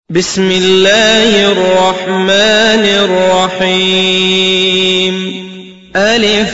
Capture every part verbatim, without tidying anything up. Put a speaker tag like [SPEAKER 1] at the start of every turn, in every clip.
[SPEAKER 1] بسم الله الرحمن الرحيم ألف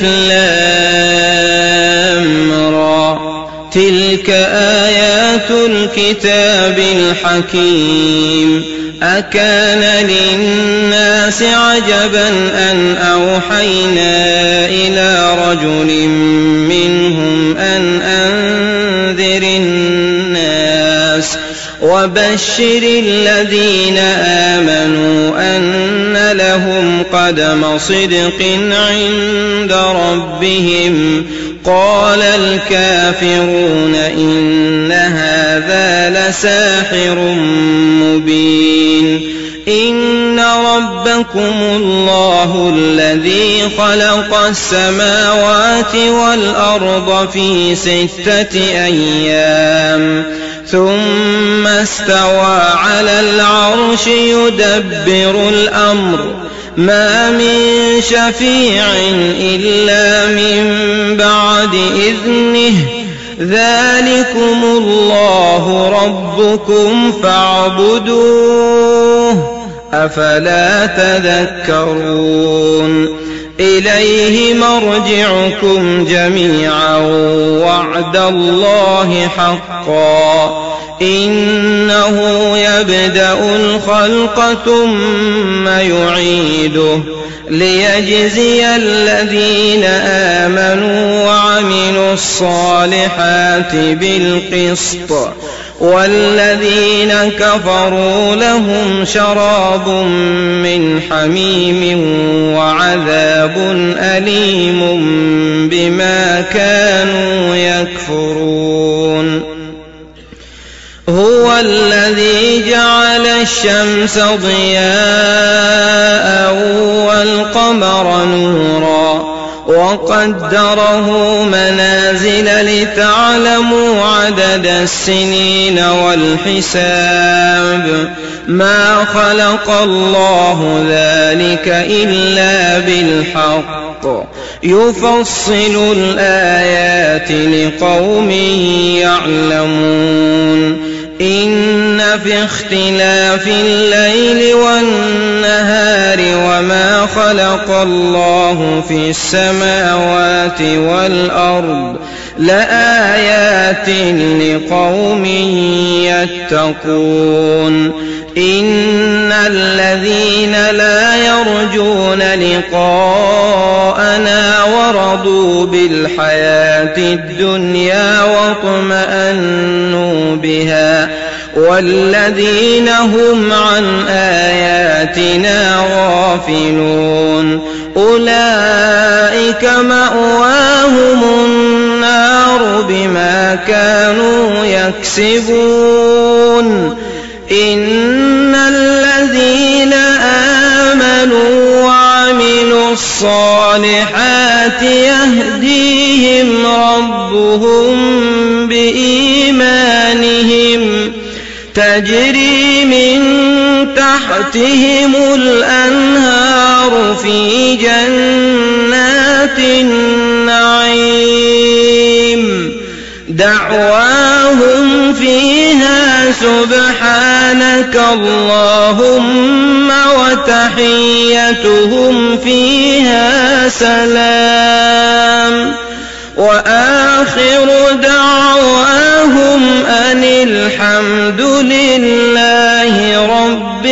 [SPEAKER 1] لام را تلك آيات الكتاب الحكيم أكان للناس عجبا أن أوحينا إلى رجل منهم أن أنذر الناس وبشر الذين آمنوا أن لهم قدم صدق عند ربهم قال الكافرون إن هذا لساحر مبين إن ربكم الله الذي خلق السماوات والأرض في ستة أيام ثم استوى على العرش يدبر الأمر ما من شفيع إلا من بعد إذنه ذلكم الله ربكم فاعبدوه أفلا تذكرون إليه مرجعكم جميعا وعد الله حقا إنه يبدأ الخلق ثم يعيده ليجزي الذين آمنوا وعملوا الصالحات بالقسط والذين كفروا لهم شراب من حميم وعذاب أليم بما كانوا يكفرون هو الذي جعل الشمس ضياء والقمر نورا وقدره منازل لتعلموا عدد السنين والحساب ما خلق الله ذلك إلا بالحق يفصل الآيات لقوم يعلمون إن في اختلاف الليل والنهار وما خلق الله في السماوات والأرض لآيات لقوم يتقون إن الذين لا يرجون لقاءنا ورضوا بالحياة الدنيا واطمأنوا بها والذين هم عن آياتنا غافلون أولئك مأواهم النار بما كانوا يكسبون إن الذين آمنوا وعملوا الصالحات يهديهم ربهم بإيمانهم تجري من تحتهم الأنهار في جنات النعيم دعواهم فيها سبحانك اللهم وتحيتهم فيها سلام وآخر دعواهم أن الحمد لله رب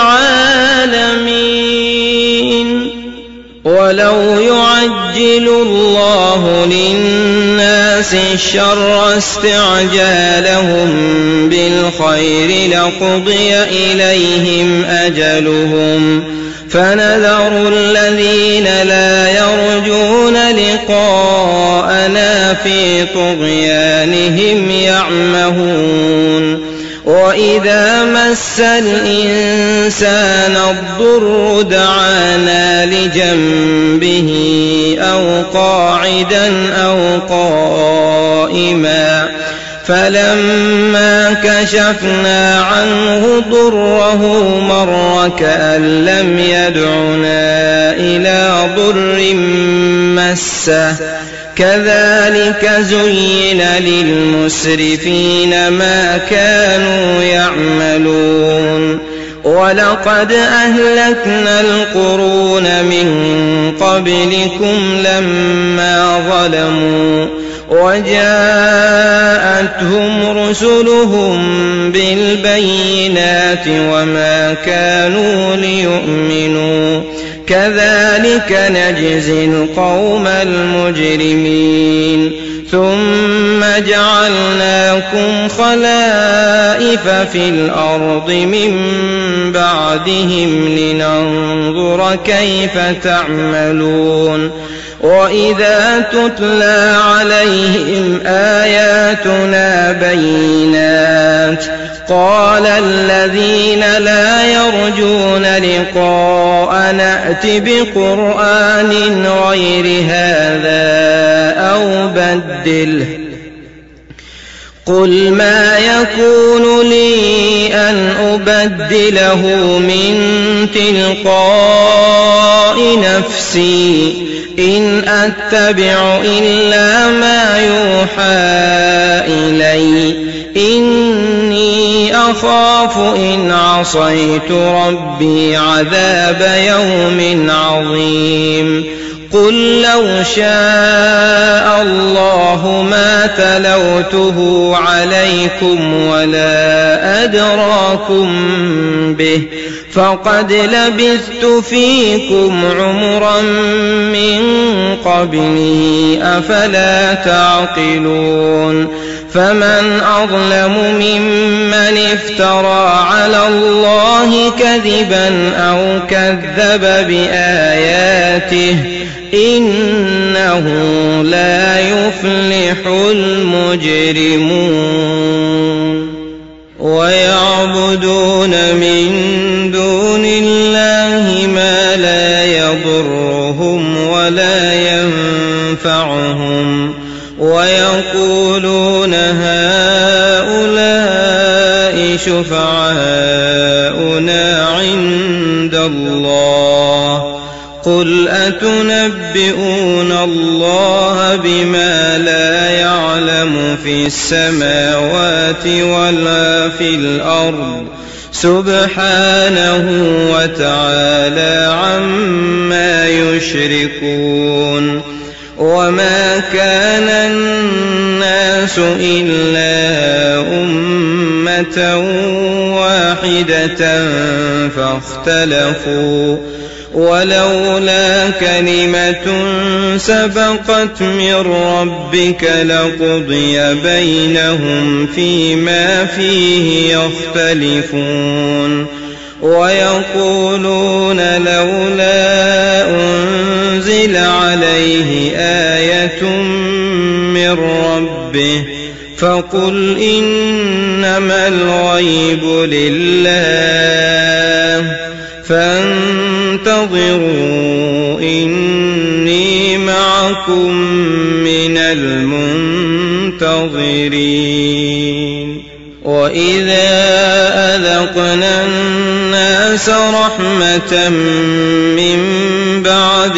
[SPEAKER 1] العالمين ولو يعجل الله للناس الشر استعجالهم بالخير لقضي إليهم أجلهم فنذر الذين لا يرجون لقاءنا في طغيانهم يعمهون وإذا مس الإنسان الضر دعانا لجنبه أو قاعدا أو قائما فلما كشفنا عنه ضره مر كأن لم يدعنا إلى ضر مسه كذلك زين للمسرفين ما كانوا يعملون ولقد أهلكنا القرون من قبلكم لما ظلموا وجاءتهم رسلهم بالبينات وما كانوا ليؤمنوا كذلك نجزي القوم المجرمين ثم جعلناكم خلائف في الأرض من بعدهم لننظر كيف تعملون وإذا تتلى عليهم آياتنا بينات قال الذين لا يرجون لقاءنا ائت بقرآن غير هذا أو بدله قل ما يكون لي أن أبدله من تلقاء نفسي إن أتبع إلا ما يوحى إلي إني أخاف إن عصيت ربي عذاب يوم عظيم قل لو شاء الله ما تلوته عليكم ولا أدراكم به فقد لبثت فيكم عمرا من قبله أفلا تعقلون فمن أظلم ممن افترى على الله كذبا أو كذب بآياته إنه لا يفلح المجرمون ويعبدون من دون الله ما لا يضرهم ولا ينفعهم ويقولون هؤلاء شفعاؤنا عند الله قل أتنبئون الله بما لا يعلم في السماوات ولا في الأرض سبحانه وتعالى عما يشركون وما كان الناس إلا أمة واحدة فاختلفوا ولولا كلمة سبقت من ربك لقضي بينهم فيما فيه يختلفون ويقولون لولا أنزل عليه آية من ربه فقل إنما الغيب لله فانتظروا إني معكم من المنتظرين وإذا أذقنا الناس رحمة من بعد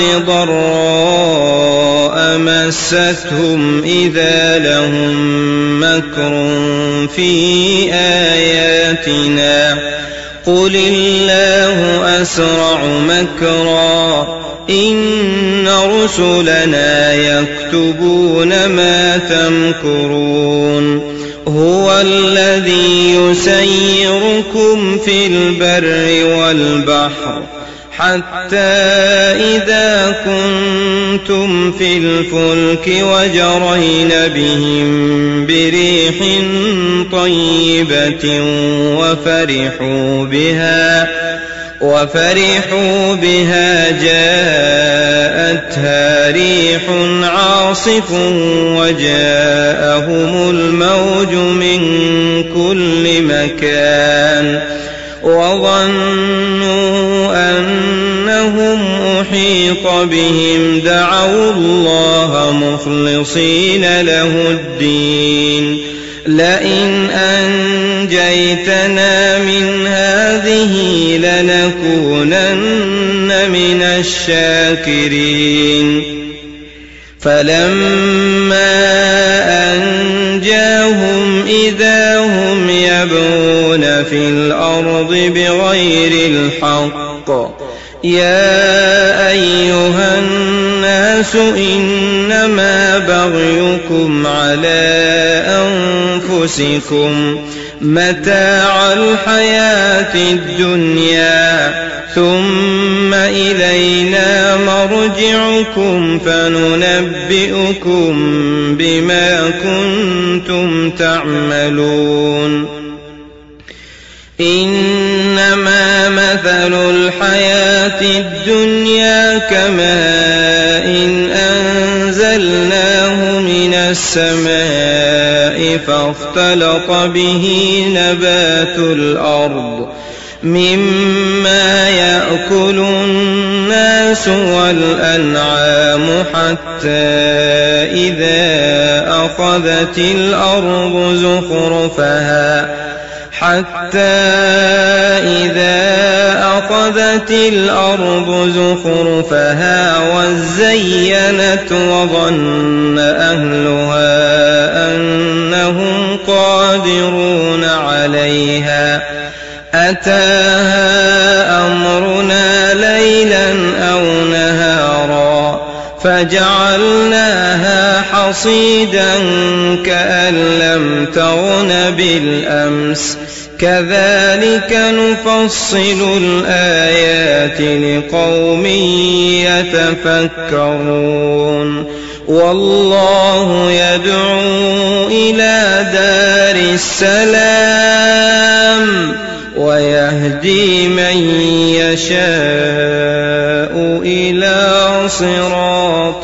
[SPEAKER 1] ضراء مستهم إذا لهم مكر في آياتنا قل الله أسرع مكرا إن رسلنا يكتبون ما تمكرون هو الذي يسيركم في البر والبحر حتى إذا كنتم في الفلك وجرين بهم بريح طيبة وفرحوا بها وفرحوا بها جاءتها ريح عاصف وجاءهم الموج من كل مكان وظنوا أنهم أحيط بهم دعوا الله مخلصين له الدين لئن أنجيتنا من هذه لنكونن من الشاكرين فلما أنجاهم إذا هم يبغون في الأرض بغير الحق. يا أيها الناس إنما بغيكم على أنفسكم متاع الحياة الدنيا ثم إلينا مرجعكم فننبئكم بما كنتم تعملون. إنما مثل الحياة الدنيا كماء أنزلناه من السماء فاختلط به نبات الأرض مما يأكل الناس والأنعام حتى إذا أخذت الأرض زخرفها حتى إذا أخذت الأرض زخرفها وزينت وظن أهلها أنهم قادرون عليها أتاها أمرنا ليلا أو نهارا فجعلناها حصيدا كأن لم تغن بالأمس كذلك نفصل الآيات لقوم يتفكرون. والله يدعو إلى دار السلام ويهدي من يشاء إلى صراط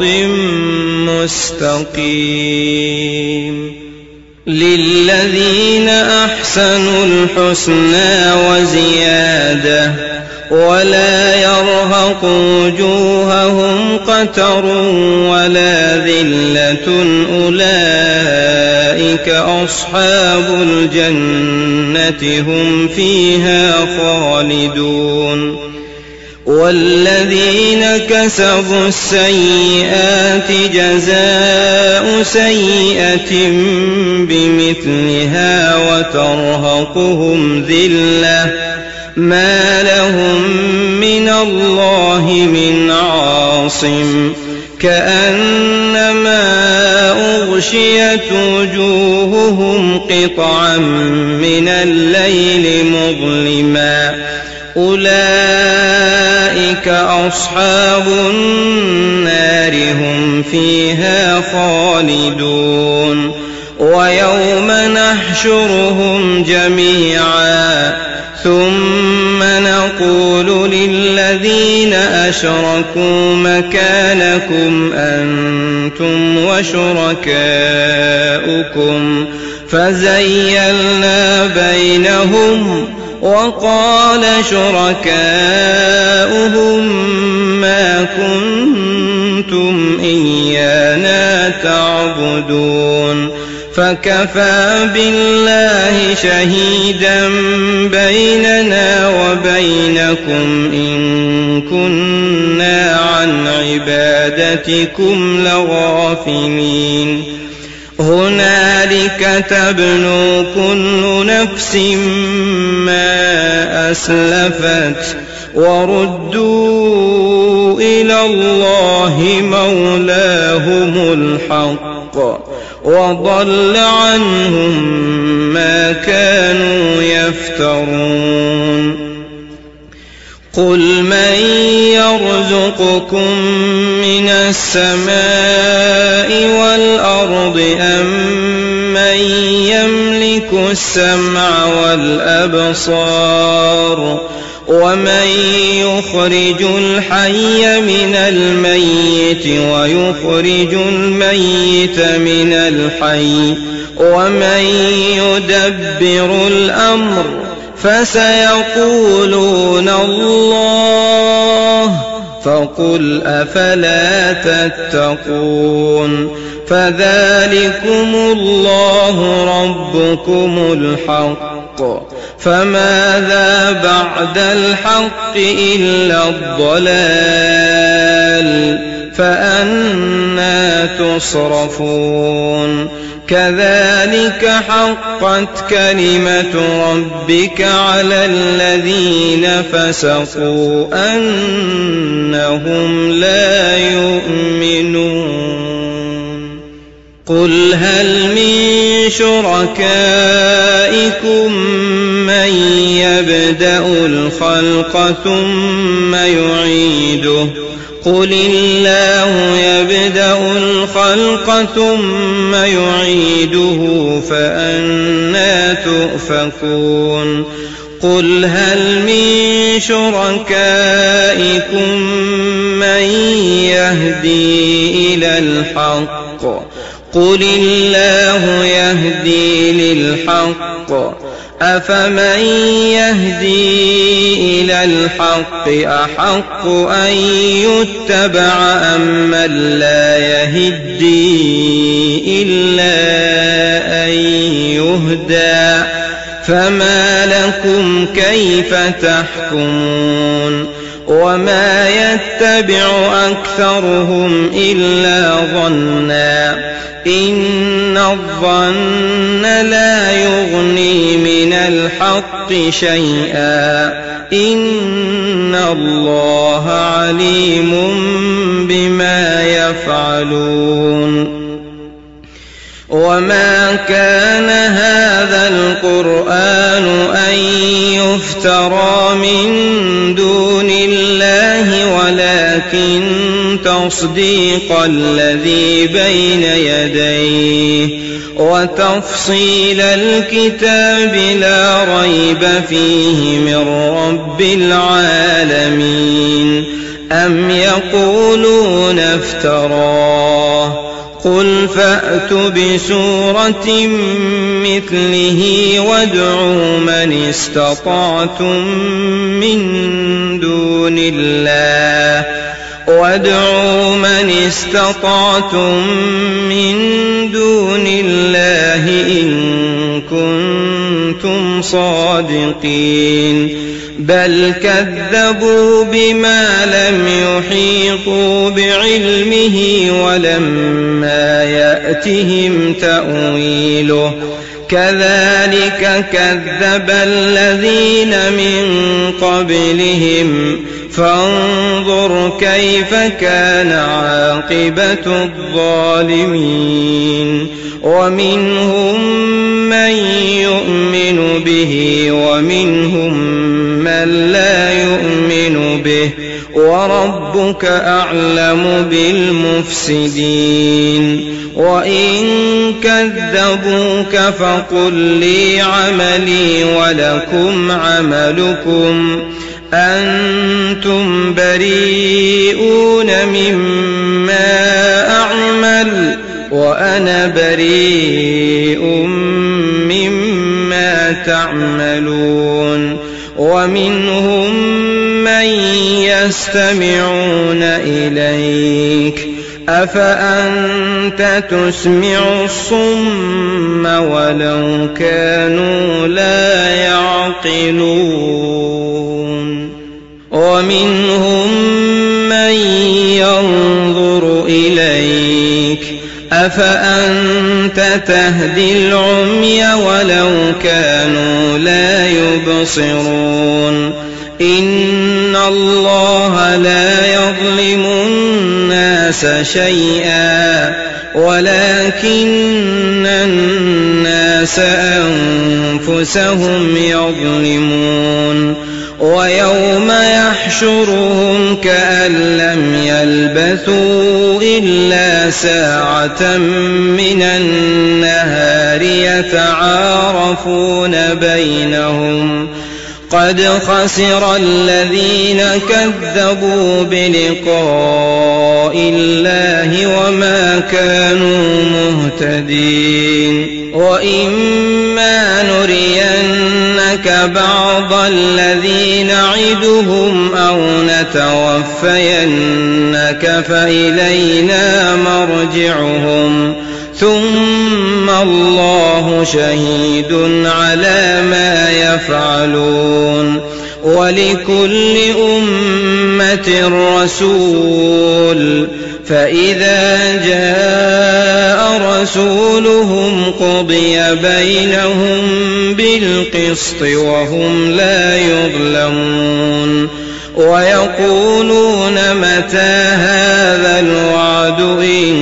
[SPEAKER 1] مستقيم. للذين أحسنوا الحسنى وزيادة ولا يرهق وجوههم قتر ولا ذلة أولئك أصحاب الجنة هم فيها خالدون. والذين كسبوا السيئات جزاء سيئة بمثلها وترهقهم ذلة ما لهم من الله من عاصم كأنما أغشيت وجوههم قطعا من الليل مظلما أولئك أصحاب النار هم فيها خالدون. ويوم نحشرهم جميعا ثم نقول للذين أشركوا مكانكم أنتم وشركاؤكم فزيلنا بينهم وقال شركاؤهم ما كنتم إيانا تعبدون فكفى بالله شهيدا بيننا وبينكم إن كنا عن عبادتكم لغافلين. هنالك تبلو كل نفس ما أسلفت وردوا إلى الله مولاهم الحق وضل عنهم ما كانوا يفترون. قل من يرزقكم من السماء والأرض أم من يملك السمع والأبصار ومن يخرج الحي من الميت ويخرج الميت من الحي ومن يدبر الأمر فسيقولون الله فقل أفلا تتقون. فذلكم الله ربكم الحق فماذا بعد الحق إلا الضلال فأنى تصرفون. كذلك حقت كلمة ربك على الذين فسقوا أنهم لا يؤمنون قل هل من شركائكم من يبدأ الخلق ثم يعيده قل الله يبدأ الخلق ثم يعيده فأنى تؤفكون قل هل من شركائكم من يهدي إلى الحق قل الله يهدي للحق أفمن يهدي إلى الحق أحق أن يتبع أم من لا يهدي إلا أن يهدى فما لكم كيف تحكمون وما يتبع أكثرهم إلا ظنا إن الظن لا يغني من الحق شيئا إن الله عليم بما يفعلون وما كان هذا القرآن أن يفترى من دون الله ولكن تصديق الذي بين يديه وتفصيل الكتاب لا ريب فيه من رب العالمين أم يقولون افتراه قل فأتوا بسورة مثله وادعوا من استطعتم من دون الله وادعوا من استطعتم من دون الله إن كنتم صادقين بل كذبوا بما لم يحيطوا بعلمه ولما يأتهم تأويله كذلك كذب الذين من قبلهم فانظر كيف كان عاقبة الظالمين ومنهم من يؤمن به ومنهم من لا يؤمن به وربك أعلم بالمفسدين وإن كذبوك فقل لي عملي ولكم عملكم أنتم بريئون مما أعمل وأنا بريء مما تعملون ومنهم من يستمعون إليك أفأنت تسمع الصم ولو كانوا لا يعقلون ومنهم من ينظر إليك أفأنت تهدي العمي ولو كانوا لا يبصرون إن الله لا يظلم الناس شيئا ولكن الناس أنفسهم يظلمون ويوم يحشرهم كأن لم يلبثوا إلا ساعة من النهار يتعارفون بينهم قد خسر الذين كذبوا بلقاء الله وما كانوا مهتدين وإما نرينك بعض الذي نعدهم أو نتوفينك فإلينا مرجعهم ثم الله شهيد على ما يفعلون ولكل أمة رسول فإذا جاء رسولهم قضي بينهم بالقسط وهم لا يظلمون ويقولون متى هذا الوعد إن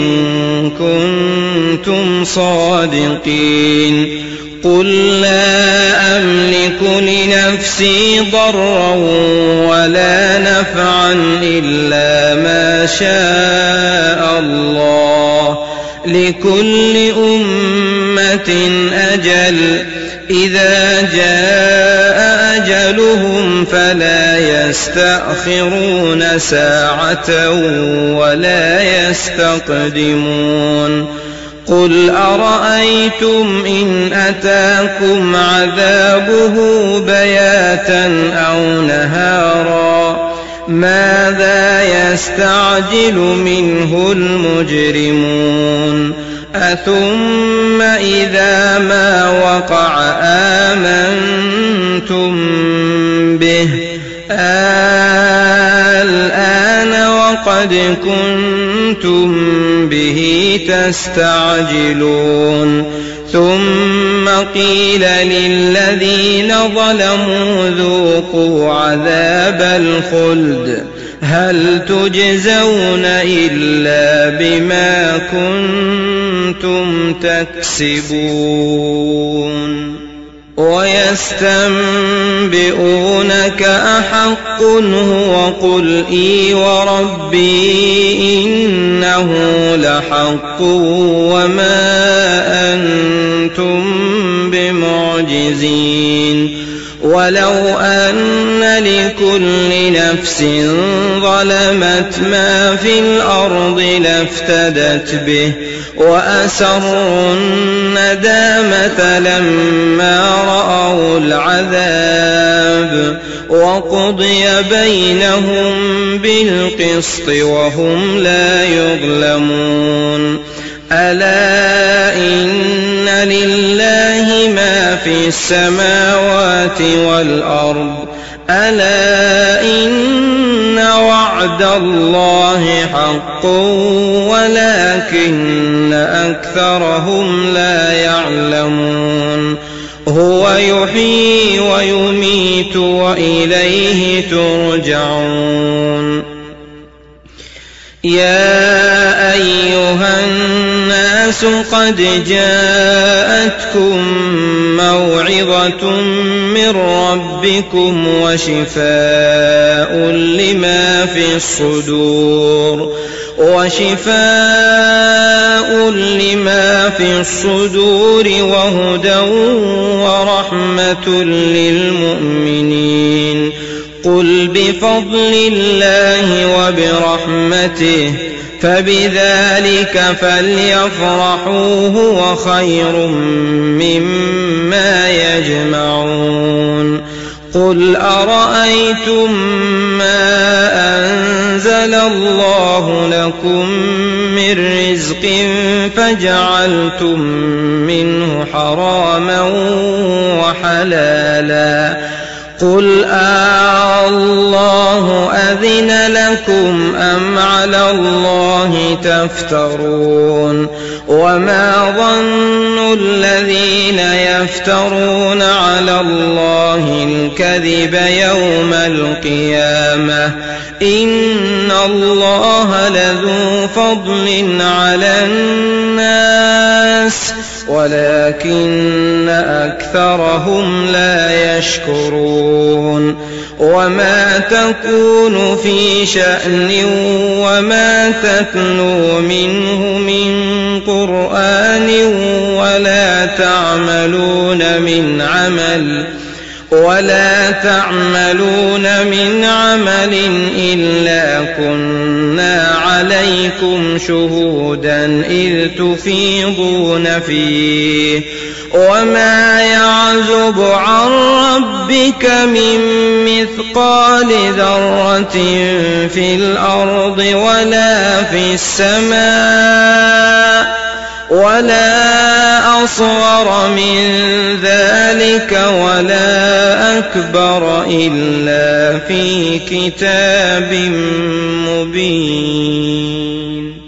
[SPEAKER 1] كنتم صادقين قل لا أملك لنفسي ضرا ولا نفعا إلا ما شاء الله لكل أمة أجل إذا جاء أجلهم فلا يستأخرون ساعة ولا يستقدمون قل أرأيتم إن أتاكم عذابه بياتا أو نهارا ماذا يستعجل منه المجرمون أثم إذا ما وقع آمنتم به الآن وقد كنتم به تستعجلون ثم قيل للذين ظلموا ذوقوا عذاب الخلد هل تجزون إلا بما كنتم تكسبون ويستنبئونك أحق هو قل إي وربي إنه لحق وما أنتم بمعجزين ولو أن لكل نفس ظلمت ما في الأرض لافتدت به وأسروا الندامة لما رأوا العذاب وقضي بينهم بالقسط وهم لا يظلمون ألا إن لله ما في السماوات والأرض ألا إن وعد الله حق ولكن أكثرهم لا يعلمون هو يحيي ويميت وإليه ترجعون يا أيها الناس قد جاءتكم موعظة من ربكم وشفاء لما في الصدور وشفاء لما في الصدور وهدى ورحمة للمؤمنين قل بفضل الله وبرحمته فبذلك فليفرحوا هو خير مما يجمعون قل أرأيتم ما أنزل الله لكم من رزق فجعلتم منه حراما وحلالا قل الله أذن لكم أم على الله تفترون وما ظن الذين يفترون على الله الكذب يوم القيامة إن الله لذو فضل على الناس ولكن أكثرهم لا يشكرون وما تكون في شأن وما تتلو منه من قرآن ولا تعملون من عمل ولا تعملون من عمل إلا كنا عليكم شهودا إذ تفيضون فيه وما يعزب عن ربك من مثقال ذرة في الأرض ولا في السماء ولا أصغر من ذلك ولا أكبر إلا في كتاب مبين.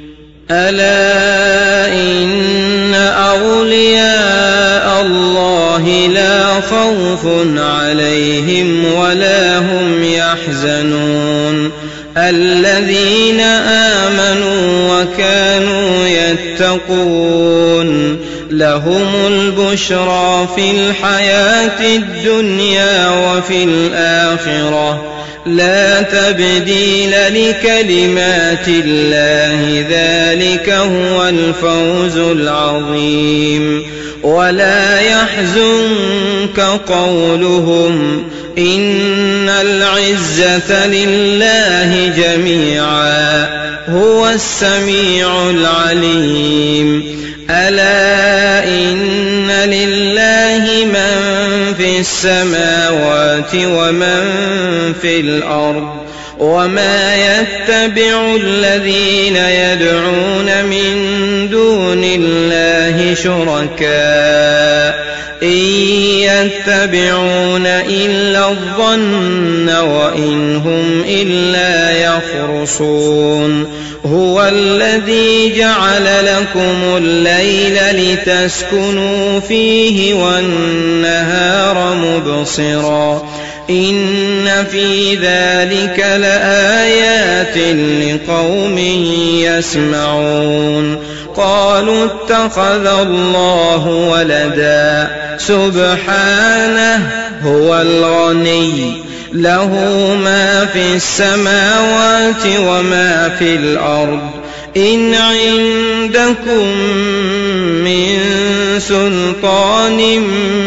[SPEAKER 1] ألا إن أولياء الله لا خوف عليهم ولا هم يحزنون الذين آمنوا وكانوا يتقون لهم البشرى في الحياة الدنيا وفي الآخرة لا تبديل لكلمات الله ذلك هو الفوز العظيم ولا يحزنك قولهم إن العزة لله جميعا هو السميع العليم ألا إن لله من في السماوات ومن في الأرض وما يتبع الذين يدعون من دون الله شركاء إن يتبعون إلا الظن وإن هم إلا يخرصون هو الذي جعل لكم الليل لتسكنوا فيه والنهار مبصرا إن في ذلك لآيات لقوم يسمعون قالوا اتخذ الله ولدا سبحانه هو الغني له ما في السماوات وما في الأرض إن عندكم من سلطان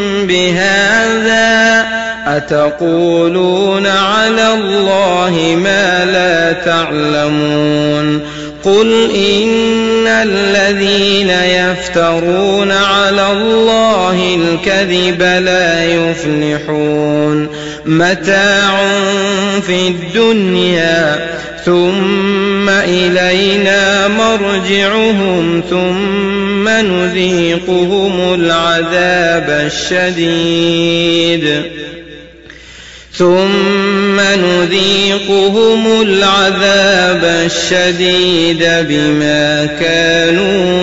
[SPEAKER 1] بهذا أتقولون على الله ما لا تعلمون قل إن الذين يفترون على الله الكذب لا يفلحون متاع في الدنيا ثم إلينا مرجعهم ثم نذيقهم العذاب الشديد ثم نذيقهم العذاب الشديد بما كانوا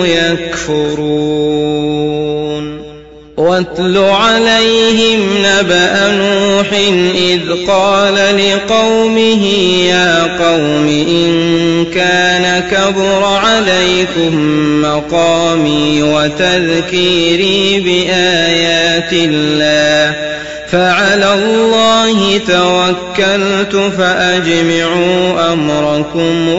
[SPEAKER 1] يكفرون واتل عليهم نبأ نوح إذ قال لقومه يا قوم إن كان كبر عليكم مقامي وتذكيري بآيات الله فعلى الله توكلت فأجمعوا أمركم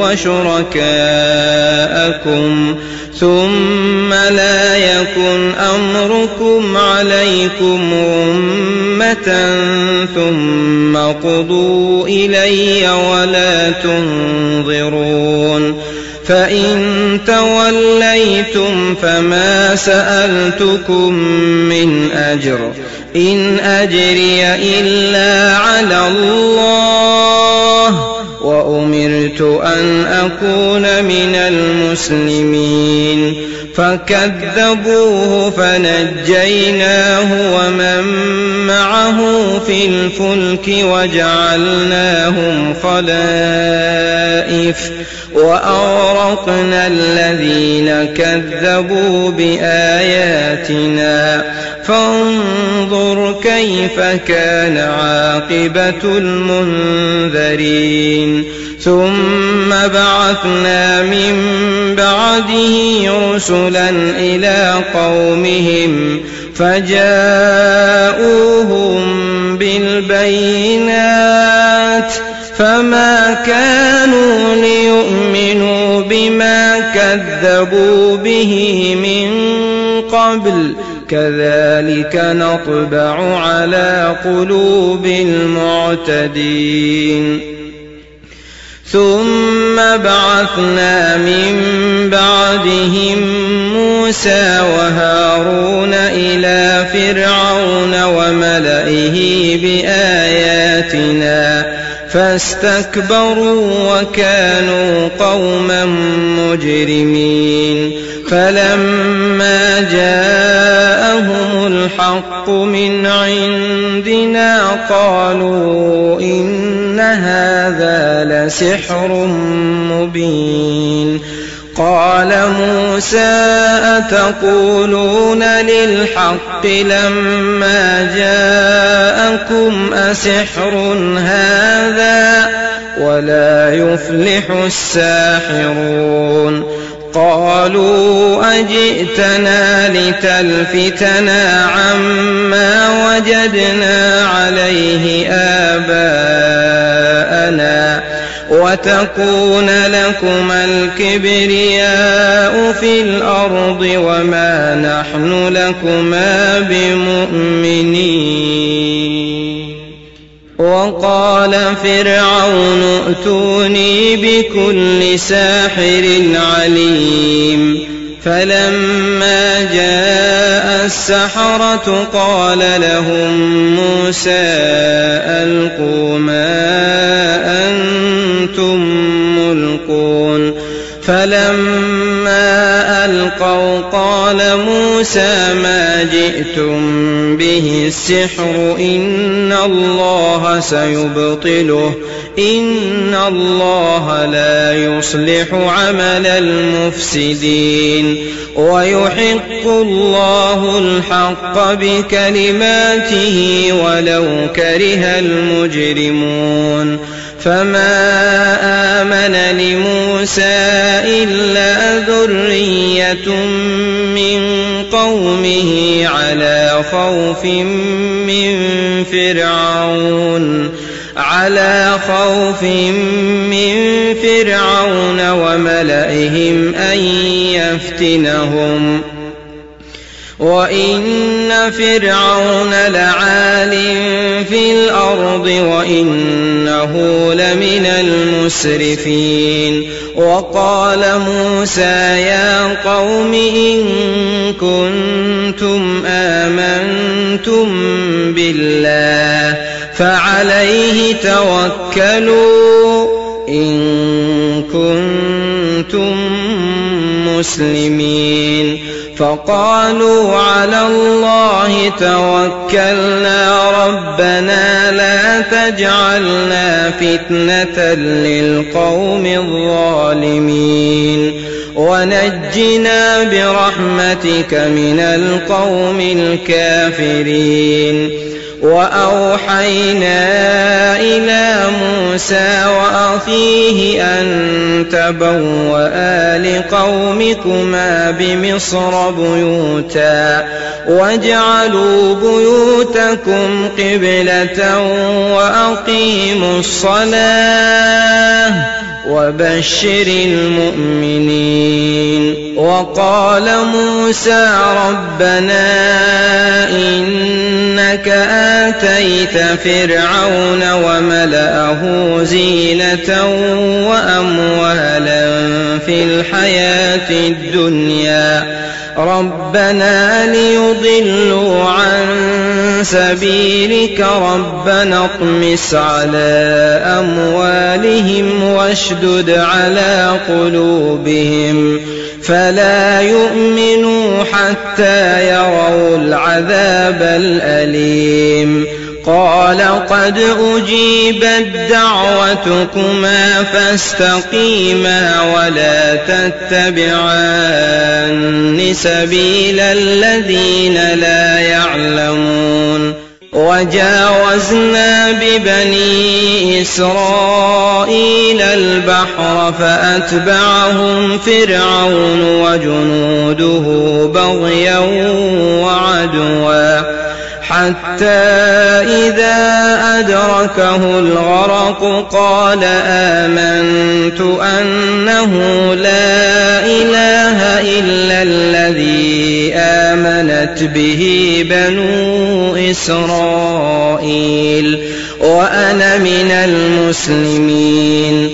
[SPEAKER 1] وشركاءكم ثم لا يكن أمركم عليكم غمة ثم قضوا إلي ولا تنظرون فإن توليتم فما سألتكم من أجر إن أجري إلا على الله وأمرت أن أكون من المسلمين فكذبوه فنجيناه ومن معه في الفلك وجعلناهم خلائف وأغرقنا الذين كذبوا بآياتنا فانظر كيف كان عاقبة المنذرين ثم بعثنا من بعده رسلا إلى قومهم فجاءوهم بالبينات فما كانوا ليؤمنوا بما كذبوا به من قبل كذلك نطبع على قلوب المعتدين ثم بعثنا من بعدهم موسى وهارون إلى فرعون وملئه بآياتنا فاستكبروا وكانوا قوما مجرمين فلما جاءهم الحق من عندنا قالوا إن هذا لسحر مبين قال موسى أتقولون للحق لما جاءكم أسحر هذا ولا يفلح الساحرون قالوا أجئتنا لتلفتنا عما وجدنا عليه آباءنا وتكون لكما الكبرياء في الأرض وما نحن لكما بمؤمنين. وقال فرعون ائتوني بكل ساحر عليم فلما جاء السحرة قال لهم موسى ألقوا ما أنتم ملقون فلما ألقوا قال موسى ما جئتم به السحر إن الله سيبطله إن الله لا يصلح عمل المفسدين ويحق الله الحق بكلماته ولو كره المجرمون. فما آمن لموسى إلا ذرية من قومه على خوف من فرعون على خوف من فرعون وملئهم أن يفتنهم وإن فرعون لعال في الأرض وإنه لمن المسرفين. وقال موسى يا قوم إن كنتم آمنتم بالله فعليه توكلوا إن كنتم مسلمين. فقالوا على الله توكلنا ربنا لا تجعلنا فتنة للقوم الظالمين ونجنا برحمتك من القوم الكافرين. وأوحينا إلى موسى وأخيه أن تبوأ لقومكما بمصر بيوتا واجعلوا بيوتكم قبلة وأقيموا الصلاة وبشر المؤمنين. وقال موسى ربنا إنك آتيت فرعون وملأه زينة وأموالا في الحياة الدنيا ربنا ليضلوا عن سبيلك ربنا اطمس على أموالهم واشدد على قلوبهم فلا يؤمنوا حتى يروا العذاب الأليم. قال قد أجيبت دعوتكما فاستقيما ولا تتبعان سبيل الذين لا يعلمون. وجاوزنا ببني إسرائيل البحر فأتبعهم فرعون وجنوده بغيا وعدوا حتى إذا أدركه الغرق قال آمنت أنه لا إله إلا الذي آمنت به بنو إسرائيل وأنا من المسلمين.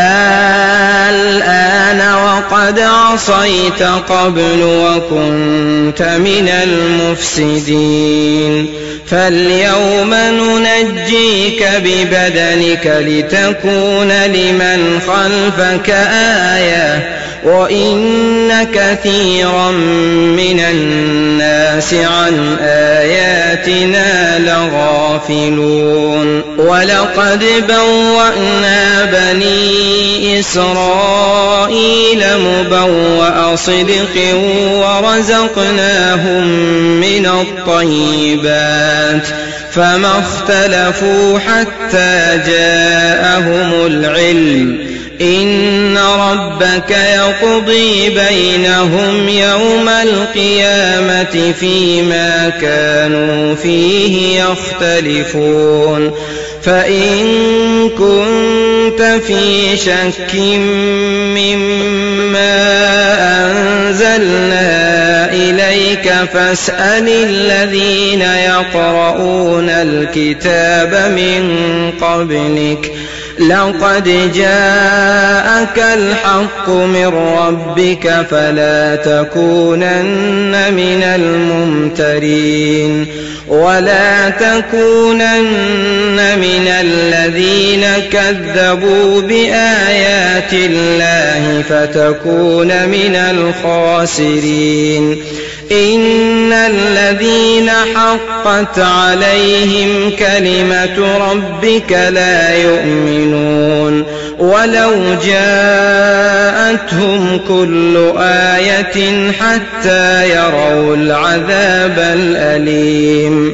[SPEAKER 1] الآن وقد عصيت قبل وكنت من المفسدين فاليوم ننجيك ببدنك لتكون لمن خلفك آية وإن كثيرا من الناس عن آياتنا لغافلون ولقد بوأنا بني إسرائيل مبوأ صدق ورزقناهم من الطيبات فما اختلفوا حتى جاءهم العلم إن ربك يقضي بينهم يوم القيامة فيما كانوا فيه يختلفون فإن كنت في شك مما أنزلنا إليك فاسأل الذين يقرؤون الكتاب من قبلك لقد جاءك الحق من ربك فلا تكونن من الممترين ولا تكونن من الذين كذبوا بآيات الله فتكون من الخاسرين إن الذين حقت عليهم كلمة ربك لا يؤمنون ولو جاءتهم كل آية حتى يروا العذاب الأليم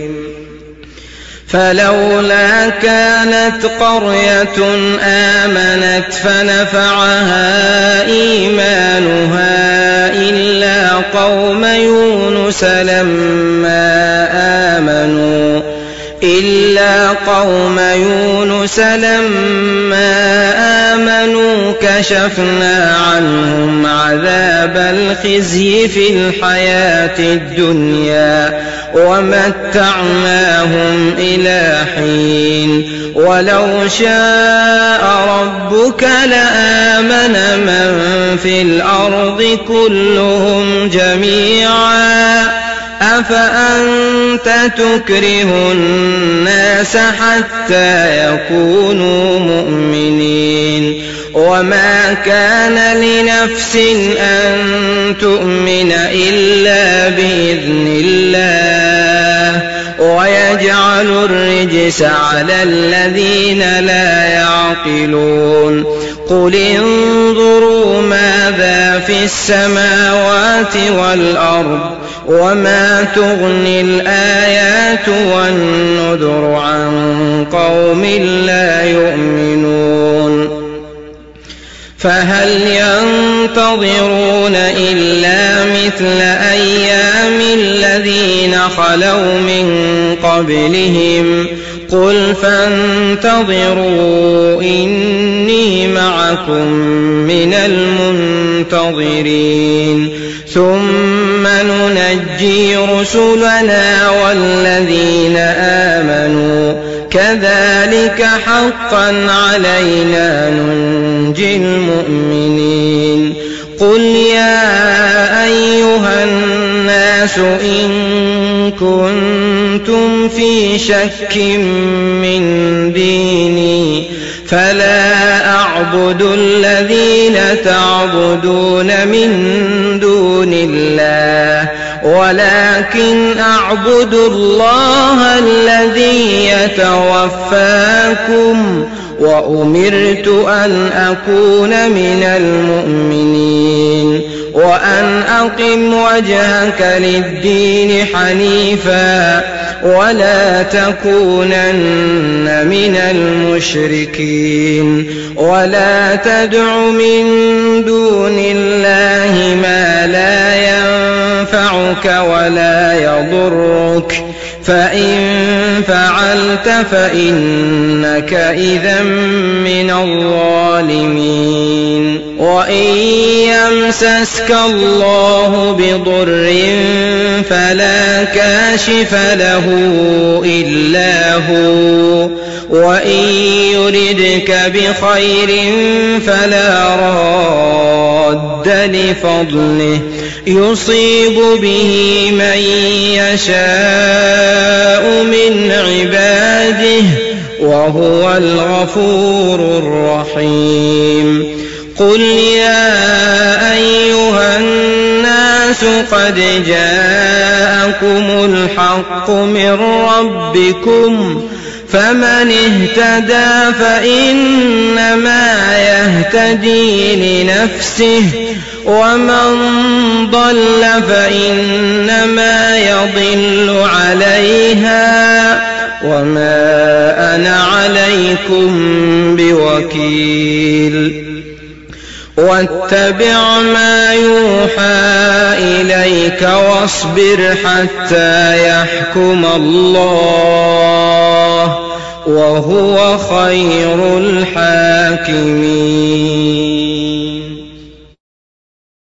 [SPEAKER 1] فلولا كانت قرية آمنت فنفعها إيمانها إلا قوم يونس لما آمنوا إلا قوم يونس لما آمنوا كشفنا عنهم عذاب الخزي في الحياة الدنيا ومتعناهم إلى حين ولو شاء ربك لآمن من في الأرض كلهم جميعا أفأنت تكره الناس حتى يكونوا مؤمنين وما كان لنفس أن تؤمن إلا بإذن الله ويجعل الرجس على الذين لا يعقلون قل انظروا ماذا في السماوات والأرض وما تغني الآيات والنذر عن قوم لا يؤمنون فهل ينتظرون إلا مثل أيام الذين خلوا من قبلهم قل فانتظروا إني معكم من المنتظرين ثم ننجي رسلنا والذين آمنوا كذلك حقا علينا ننجي المؤمنين قل يا أيها الناس إن كنتم في شك من ديني فلا أعبد الذين تعبدون من دون الله ولكن أعبد الله الذي يتوفاكم وأمرت أن أكون من المؤمنين وأن أقم وجهك للدين حنيفا ولا تكونن من المشركين ولا تدع من دون الله ما لا ينفعك ولا يضرك فإن فعلت فإنك إذا من الظالمين وإن يمسسك الله بضر فلا كاشف له إلا هو وإن يردك بخير فلا راد لفضله يصيب به من يشاء من عباده وهو الغفور الرحيم قل يا الناس قد جاءكم الحق من ربكم فمن اهتدى فإنما يهتدي لنفسه ومن ضل فإنما يضل عليها وما أنا عليكم بوكيل واتبع ما يوحى إليك واصبر حتى يحكم الله وهو خير الحاكمين.